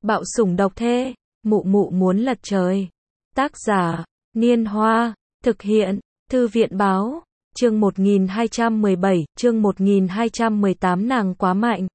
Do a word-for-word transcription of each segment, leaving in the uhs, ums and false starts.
Bạo sủng độc thê, mụ mụ muốn lật trời. Tác giả, Niên Hoa, thực hiện, Thư viện báo, chương một nghìn hai trăm mười bảy, chương một nghìn hai trăm mười tám nàng quá mạnh.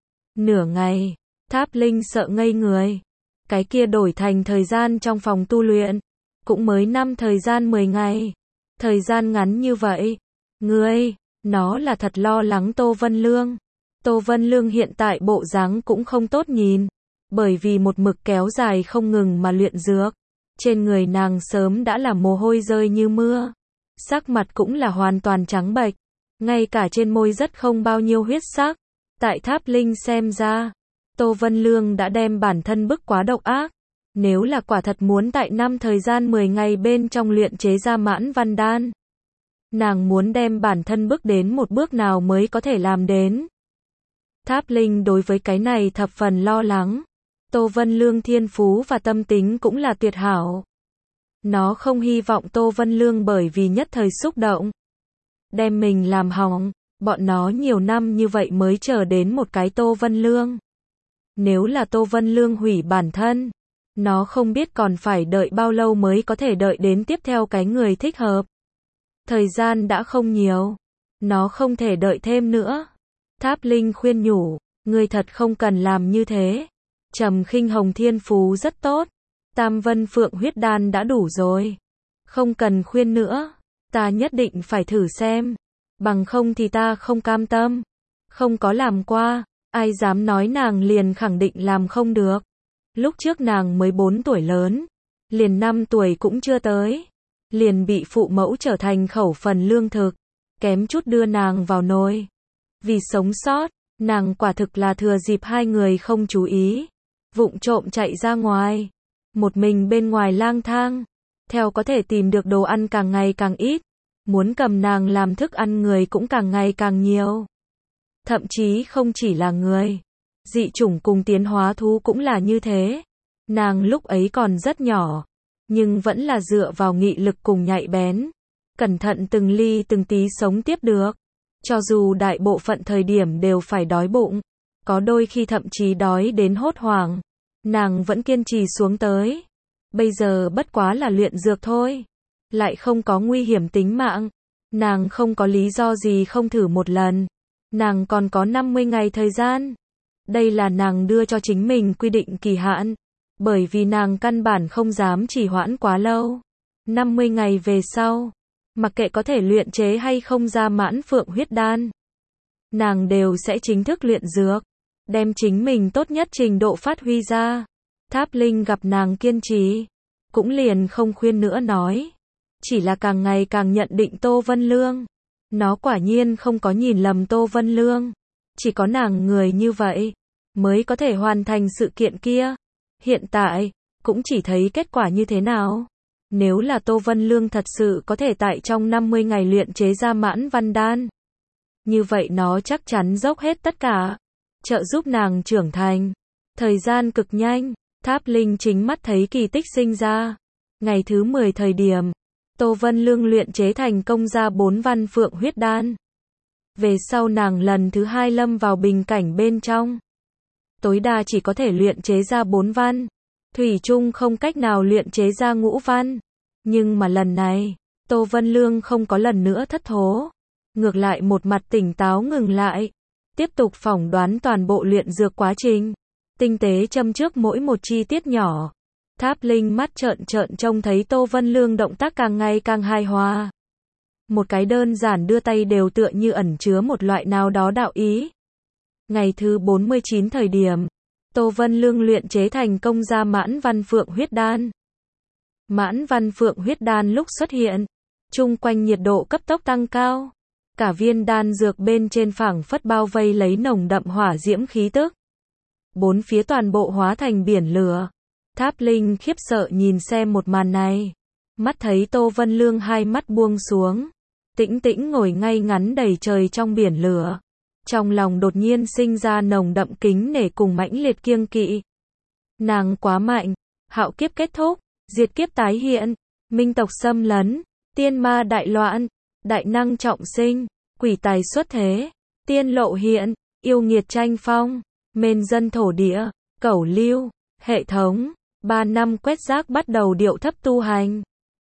Nửa ngày, Tháp Linh sợ ngây người. Cái kia đổi thành thời gian trong phòng tu luyện, cũng mới năm thời gian mười ngày. Thời gian ngắn như vậy. Ngươi, nó là thật lo lắng Tô Vân Lương. Tô Vân Lương hiện tại bộ dáng cũng không tốt nhìn, bởi vì một mực kéo dài không ngừng mà luyện dược. Trên người nàng sớm đã là mồ hôi rơi như mưa. Sắc mặt cũng là hoàn toàn trắng bệch, ngay cả trên môi rất không bao nhiêu huyết sắc. Tại Tháp Linh xem ra, Tô Vân Lương đã đem bản thân bức quá độc ác. Nếu là quả thật muốn tại năm thời gian mười ngày bên trong luyện chế ra mãn văn đan, nàng muốn đem bản thân bước đến một bước nào mới có thể làm đến. Tháp Linh đối với cái này thập phần lo lắng. Tô Vân Lương thiên phú và tâm tính cũng là tuyệt hảo. Nó không hy vọng Tô Vân Lương bởi vì nhất thời xúc động, đem mình làm hỏng. Bọn nó nhiều năm như vậy mới chờ đến một cái Tô Vân Lương. Nếu là Tô Vân Lương hủy bản thân, nó không biết còn phải đợi bao lâu mới có thể đợi đến tiếp theo cái người thích hợp. Thời gian đã không nhiều, nó không thể đợi thêm nữa. Tháp Linh khuyên nhủ, ngươi thật không cần làm như thế. Trầm Khinh Hồng thiên phú rất tốt, Tam Vân Phượng huyết đan đã đủ rồi. Không cần khuyên nữa, ta nhất định phải thử xem, bằng không thì ta không cam tâm. Không có làm qua, ai dám nói nàng liền khẳng định làm không được. Lúc trước nàng mới bốn tuổi lớn, liền năm tuổi cũng chưa tới, liền bị phụ mẫu trở thành khẩu phần lương thực, kém chút đưa nàng vào nồi. Vì sống sót, nàng quả thực là thừa dịp hai người không chú ý, vụng trộm chạy ra ngoài, một mình bên ngoài lang thang, theo có thể tìm được đồ ăn càng ngày càng ít, muốn cầm nàng làm thức ăn người cũng càng ngày càng nhiều. Thậm chí không chỉ là người, dị chủng cùng tiến hóa thú cũng là như thế. Nàng lúc ấy còn rất nhỏ, nhưng vẫn là dựa vào nghị lực cùng nhạy bén, cẩn thận từng ly từng tí sống tiếp được. Cho dù đại bộ phận thời điểm đều phải đói bụng, có đôi khi thậm chí đói đến hốt hoảng, nàng vẫn kiên trì xuống tới. Bây giờ bất quá là luyện dược thôi, lại không có nguy hiểm tính mạng, nàng không có lý do gì không thử một lần. Nàng còn có năm mươi ngày thời gian. Đây là nàng đưa cho chính mình quy định kỳ hạn, bởi vì nàng căn bản không dám trì hoãn quá lâu. năm mươi ngày về sau, mặc kệ có thể luyện chế hay không ra mãn phượng huyết đan, nàng đều sẽ chính thức luyện dược, đem chính mình tốt nhất trình độ phát huy ra. Tháp Linh gặp nàng kiên trì, cũng liền không khuyên nữa nói, chỉ là càng ngày càng nhận định Tô Vân Lương. Nó quả nhiên không có nhìn lầm Tô Vân Lương, chỉ có nàng người như vậy mới có thể hoàn thành sự kiện kia. Hiện tại, cũng chỉ thấy kết quả như thế nào. Nếu là Tô Vân Lương thật sự có thể tại trong năm mươi ngày luyện chế ra mãn văn đan, như vậy nó chắc chắn dốc hết tất cả, trợ giúp nàng trưởng thành. Thời gian cực nhanh, Tháp Linh chính mắt thấy kỳ tích sinh ra. Ngày thứ mười thời điểm, Tô Vân Lương luyện chế thành công ra bốn văn phượng huyết đan. Về sau nàng lần thứ hai lâm vào bình cảnh bên trong, tối đa chỉ có thể luyện chế ra bốn văn, thủy chung không cách nào luyện chế ra ngũ văn. Nhưng mà lần này, Tô Vân Lương không có lần nữa thất thố, ngược lại một mặt tỉnh táo ngừng lại, tiếp tục phỏng đoán toàn bộ luyện dược quá trình, tinh tế châm trước mỗi một chi tiết nhỏ. Tháp Linh mắt trợn trợn trông thấy Tô Vân Lương động tác càng ngày càng hài hòa. Một cái đơn giản đưa tay đều tựa như ẩn chứa một loại nào đó đạo ý. Ngày thứ bốn mươi chín thời điểm, Tô Vân Lương luyện chế thành công ra mãn văn phượng huyết đan. Mãn văn phượng huyết đan lúc xuất hiện, chung quanh nhiệt độ cấp tốc tăng cao. Cả viên đan dược bên trên phảng phất bao vây lấy nồng đậm hỏa diễm khí tức. Bốn phía toàn bộ hóa thành biển lửa. Tháp Linh khiếp sợ nhìn xem một màn này. Mắt thấy Tô Vân Lương hai mắt buông xuống, tĩnh tĩnh ngồi ngay ngắn đầy trời trong biển lửa. Trong lòng đột nhiên sinh ra nồng đậm kính nể cùng mãnh liệt kiêng kỵ. Nàng quá mạnh, hạo kiếp kết thúc, diệt kiếp tái hiện, minh tộc xâm lấn, tiên ma đại loạn, đại năng trọng sinh, quỷ tài xuất thế, tiên lộ hiện, yêu nghiệt tranh phong, mên dân thổ địa, cẩu lưu, Hệ thống, ba năm quét rác bắt đầu điệu thấp tu hành.